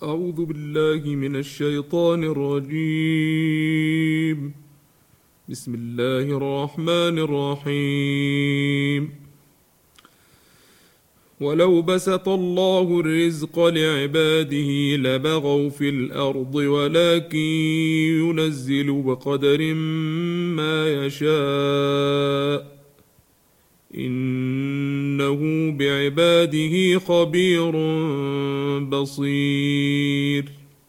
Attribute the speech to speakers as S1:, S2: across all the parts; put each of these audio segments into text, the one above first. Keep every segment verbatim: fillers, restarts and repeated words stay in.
S1: أعوذ بالله من الشيطان الرجيم. بسم الله الرحمن الرحيم. ولو بسط الله الرزق لعباده لبغوا في الأرض ولكن ينزل بقدر ما يشاء إنه بعباده خبير بصير.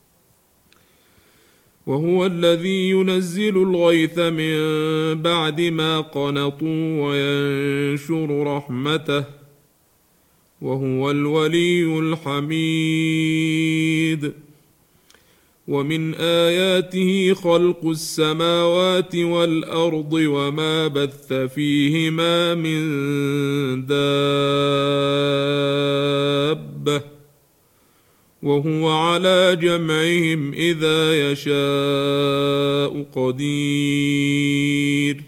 S1: وهو الذي ينزل الغيث من بعد ما قنطوا وينشر رحمته وهو الولي الحميد. ومن آياته خلق السماوات والأرض وما بث فيهما من دابة وهو على جمعهم إذا يشاء قدير.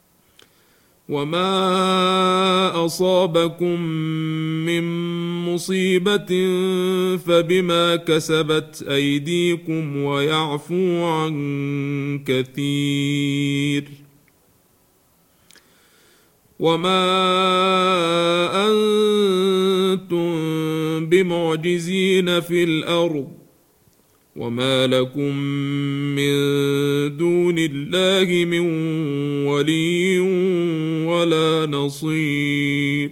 S1: وما أصابكم من مصيبة فبما كسبت أيديكم ويعفو عن كثير. وما أنتم بمعجزين في الأرض وما لكم من دون الله من ولي ولا نصير.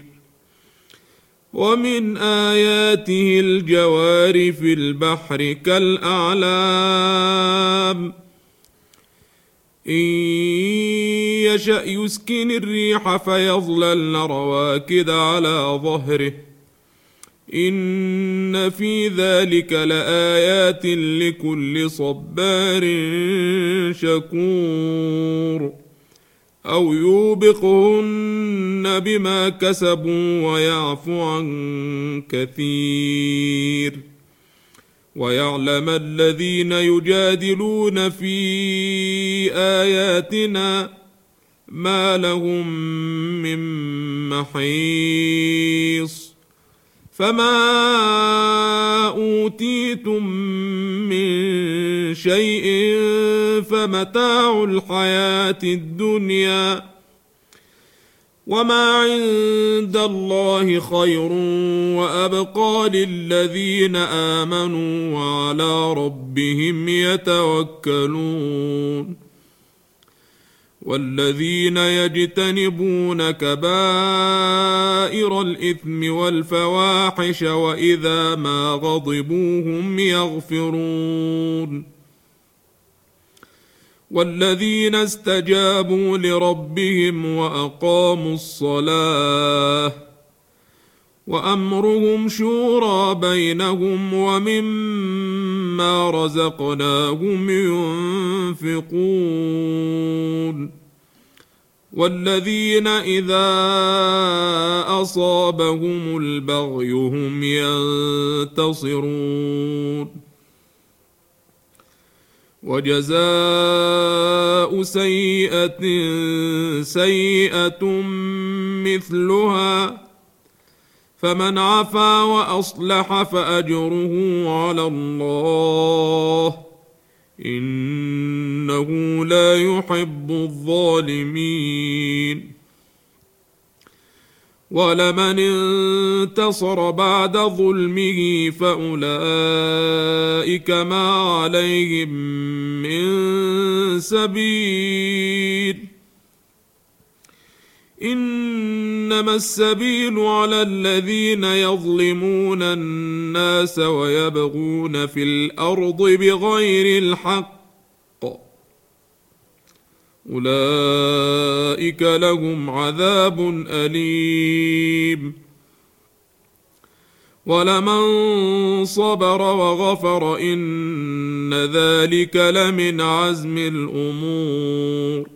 S1: ومن آياته الجوار في البحر كالأعلام إن يشأ يسكن الريح فيظللن رواكد على ظهره إن في ذلك لآيات لكل صبار شكور. أو يوبقهن بما كسبوا ويعفو عن كثير. ويعلم الذين يجادلون في آياتنا ما لهم من محيص. فما أوتيتم من شيء فمتاع الحياة الدنيا وما عند الله خير وأبقى للذين آمنوا وعلى ربهم يتوكلون. والذين يجتنبون كبائر الإثم والفواحش وإذا ما غضبوا هم يغفرون. والذين استجابوا لربهم وأقاموا الصلاة وأمرهم شورى بينهم ومما رزقناهم ينفقون. والذين إذا أصابهم البغي هم ينتصرون. وجزاء سيئة سيئة مثلها فمن عفا وأصلح فأجره على الله إنه لا يحب الظالمين. ولمن انتصر بعد ظلمه فأولئك ما عليهم من سبيل إنما السبيل على الذين يظلمون الناس ويبغون في الأرض بغير الحق أولئك لهم عذاب أليم. ولمن صبر وغفر إن ذلك لمن عزم الأمور.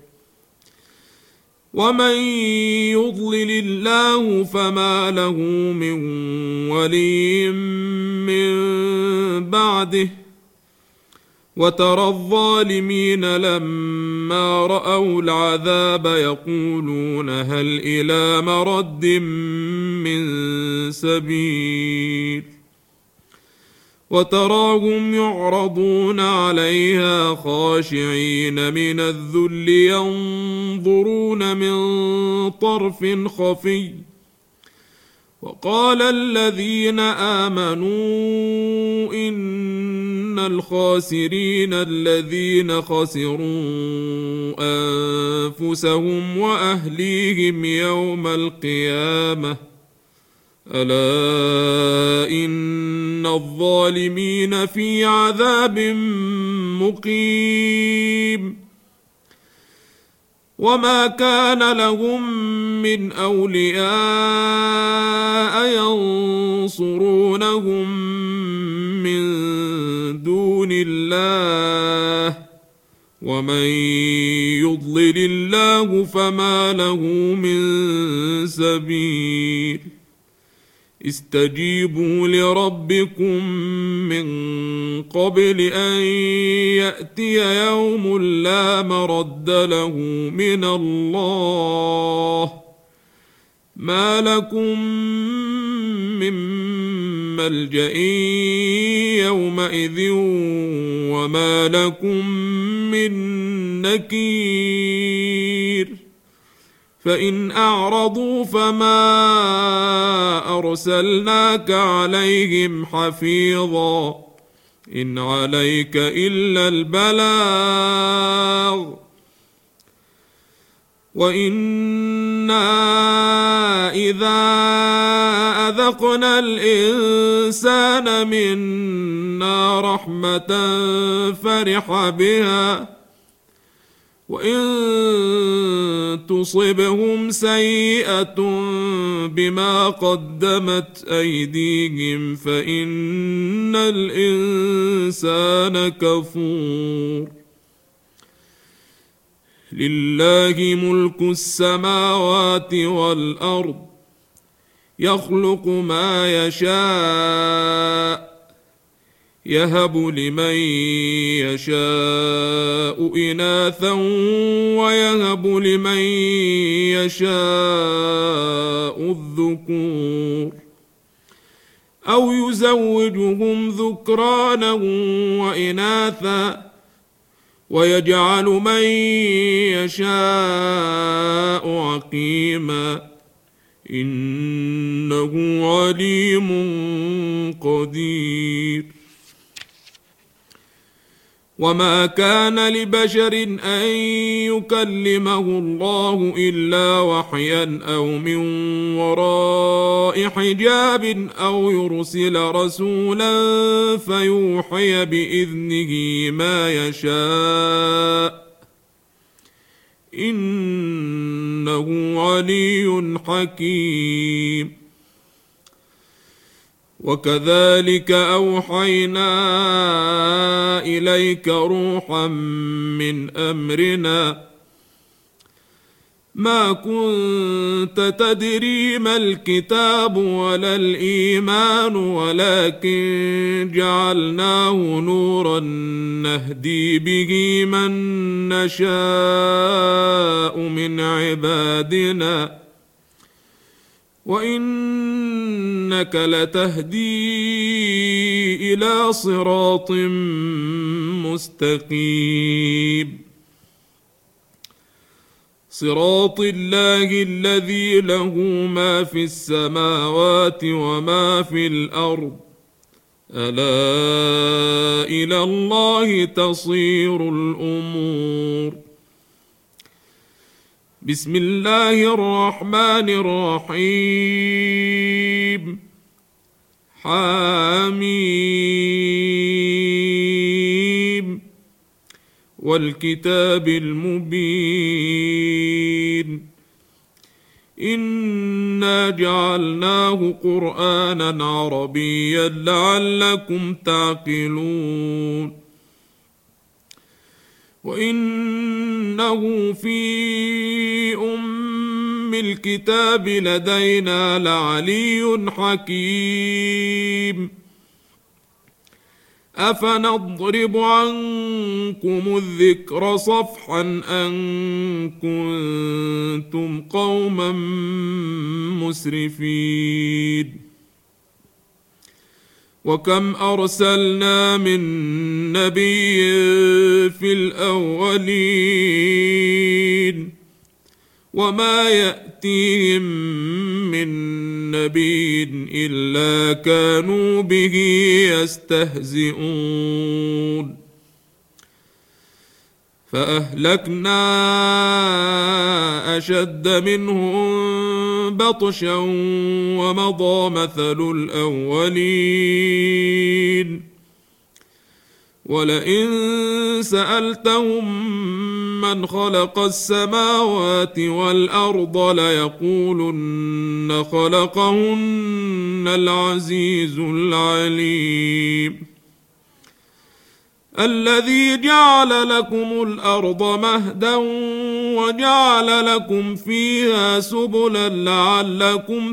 S1: ومن يضلل الله فما له من ولي من بعده وترى الظالمين لما رأوا العذاب يقولون هل إلى مرد من سبيل وتراهم يعرضون عليها خاشعين من الذل ينظرون من طرف خفي وقال الذين آمنوا إن الخاسرين الذين خسروا أنفسهم وأهليهم يوم القيامة ألا إن الظالمين في عذاب مقيم وما كان لهم من أولياء ينصرونهم من دون الله ومن يضلل الله فما له من سبيل استجيبوا لربكم من قبل أن يأتي يوم لا مرد له من الله ما لكم من ملجأ يومئذ وما لكم من نكير فإن أعرضوا فما أرسلناك عليهم حفيظا إن عليك إلا البلاغ وإنا إذا أذقنا الإنسان منا رحمة فرح بها وإن تصبهم سيئة بما قدمت أيديهم فإن الإنسان كفور لله ملك السماوات والأرض يخلق ما يشاء يهب لمن يشاء إناثا ويهب لمن يشاء الذكور أو يزوجهم ذكرانا وإناثا ويجعل من يشاء عقيما إنه عليم قدير وما كان لبشر أن يكلمه الله إلا وحيا أو من وراء حجاب أو يرسل رسولا فيوحي بإذنه ما يشاء إنه علي حكيم وكذلك أوحينا إليك روحا من أمرنا ما كنت تدري ما الكتاب ولا الإيمان ولكن جعلناه نورا نهدي به من نشاء من عبادنا وإنك لتهدي إلى صراط مستقيم صراط الله الذي له ما في السماوات وما في الأرض ألا إلى الله تصير الأمور بسم الله الرحمن الرحيم حميم والكتاب المبين إنا جعلناه قرآنا عربيا لعلكم تعقلون وإنه في أم الكتاب لدينا لعلي حكيم أفنضرب عنكم الذكر صفحا أن كنتم قوما مسرفين وكم أرسلنا من نبي في الأولين وما يأتيهم من نبي إلا كانوا به يستهزئون فأهلكنا أشد منهم بطشا ومضى مثل الأولين ولئن سألتهم من خلق السماوات والأرض ليقولن خلقهن العزيز العليم الذي جعل لكم الأرض مهدا وجعل لكم فيها سبلا لعلكم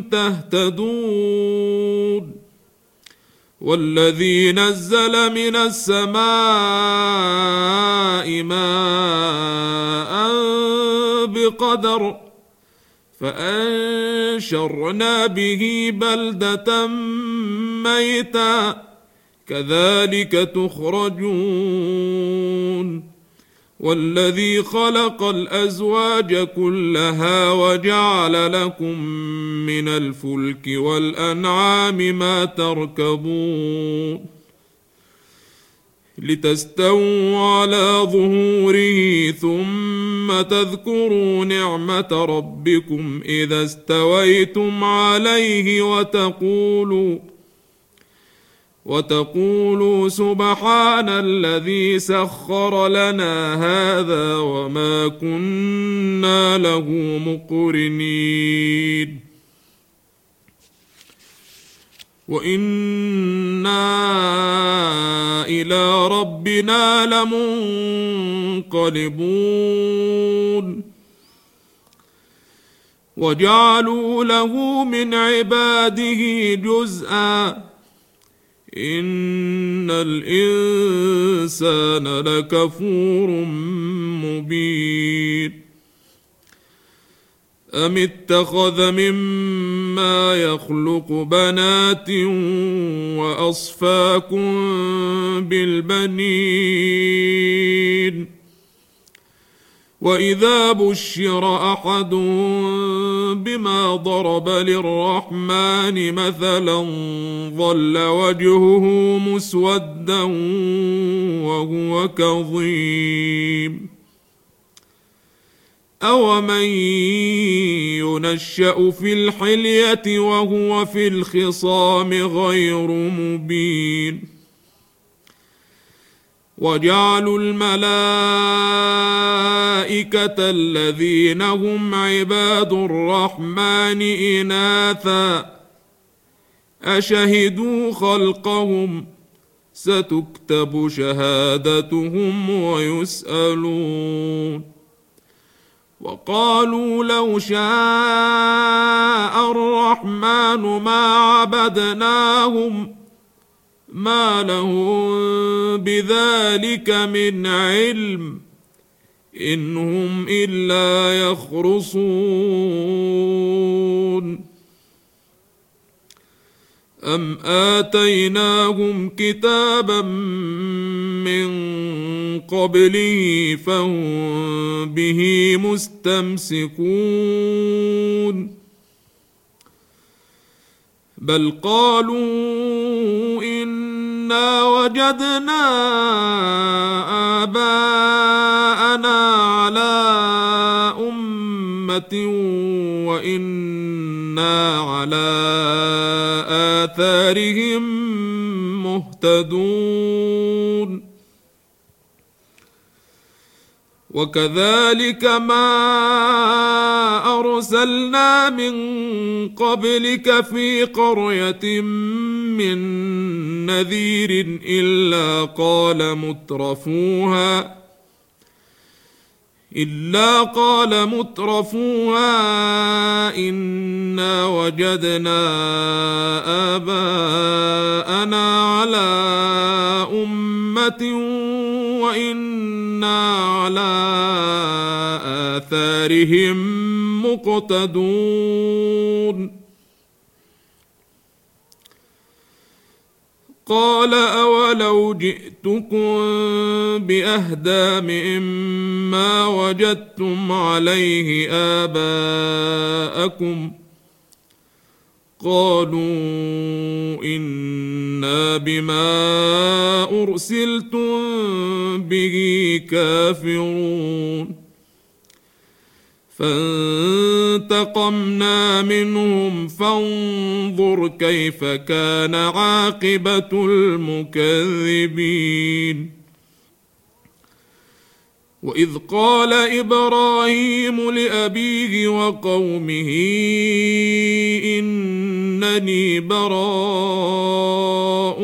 S1: تهتدون والذي نزل من السماء ماء بقدر فأنشرنا به بلدة ميتا كذلك تخرجون والذي خلق الأزواج كلها وجعل لكم من الفلك والأنعام ما تركبون لتستووا على ظهوره ثم تذكروا نعمة ربكم إذا استويتم عليه وتقولوا وتقولوا سبحان الذي سخر لنا هذا وما كنا له مقرنين وإنا إلى ربنا لمنقلبون وجعلوا له من عباده جزءا إن الإنسان لكفور مبين أم اتخذ مما يخلق بنات وأصفاكم بالبنين وإذا بشر أحد بما ضرب للرحمن مثلا ظل وجهه مسودا وهو كظيم أومن ينشأ في الحلية وهو في الخصام غير مبين وجعلوا الملائكة الذين هم عباد الرحمن إناثا أشهدوا خلقهم ستكتب شهادتهم ويسألون وقالوا لو شاء الرحمن ما عبدناهم ما لهم بذلك من علم إن هم إلا يخرصون أم آتيناهم كتابا من قبله فهم به مستمسكون بل قالوا إنا وجدنا آباءنا على أمة وإنا على آثارهم مهتدون وكذلك ما أرسلنا من قبلك في قرية من نذير إلا قال مترفوها إلا قال مترفوها إنا وجدنا آباءنا على أمة وإنا على آثارهم مقتدون قال أولو جئتكم بأهدى مما وجدتم عليه آباءكم قالوا إنا بما أرسلتم به كافرون فانتقمنا منهم فانظر كيف كان عاقبة المكذبين وإذ قال إبراهيم لأبيه وقومه إنني براء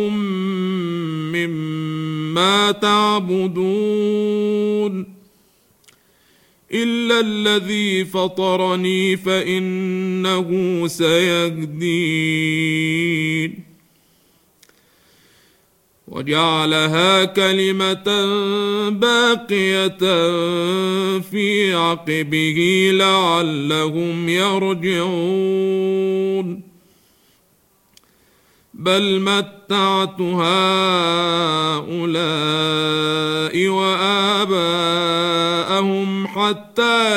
S1: مما تعبدون إلا الذي فطرني فإنه سيهدين وجعلها كلمة باقية في عقبه لعلهم يرجعون بل متعت هؤلاء وآباءهم حتى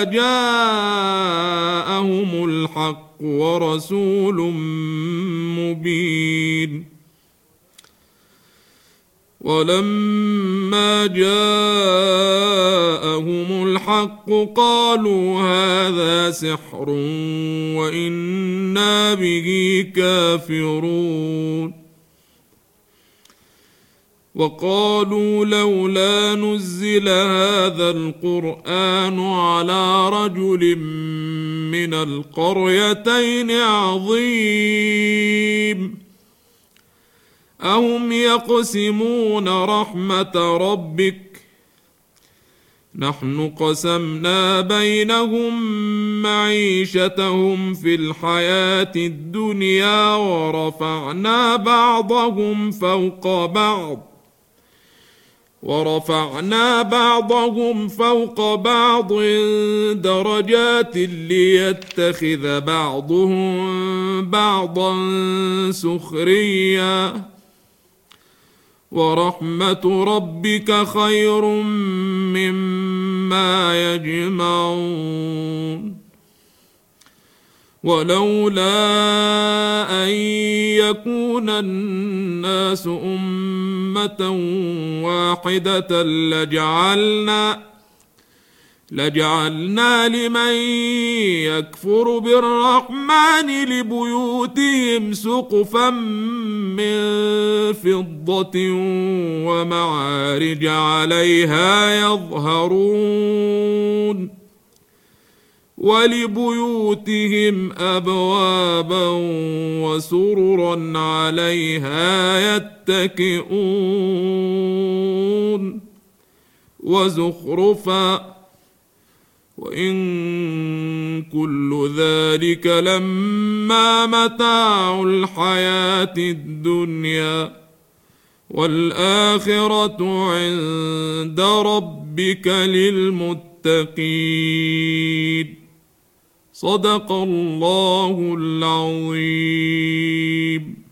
S1: جاءهم الحق ورسول مبين ولما جاءهم الحق قالوا هذا سحر وإنا به كافرون وقالوا لولا نزل هذا القرآن على رجل من القريتين عظيم أهم يقسمون رحمة ربك نحن قسمنا بينهم معيشتهم في الحياة الدنيا ورفعنا بعضهم فوق بعض ورفعنا بعضهم فوق بعض درجات ليتخذ بعضهم بعضا سخريا ورحمة ربك خير مما يجمعون ولولا أن يكون الناس أمة واحدة لجعلنا لجعلنا لمن يكفر بالرحمن لبيوتهم سقفا من فضة ومعارج عليها يظهرون ولبيوتهم أبوابا وسررا عليها يتكئون وزخرفا وإن كل ذلك لما متاع الحياة الدنيا والآخرة عند ربك للمتقين صدق الله العظيم.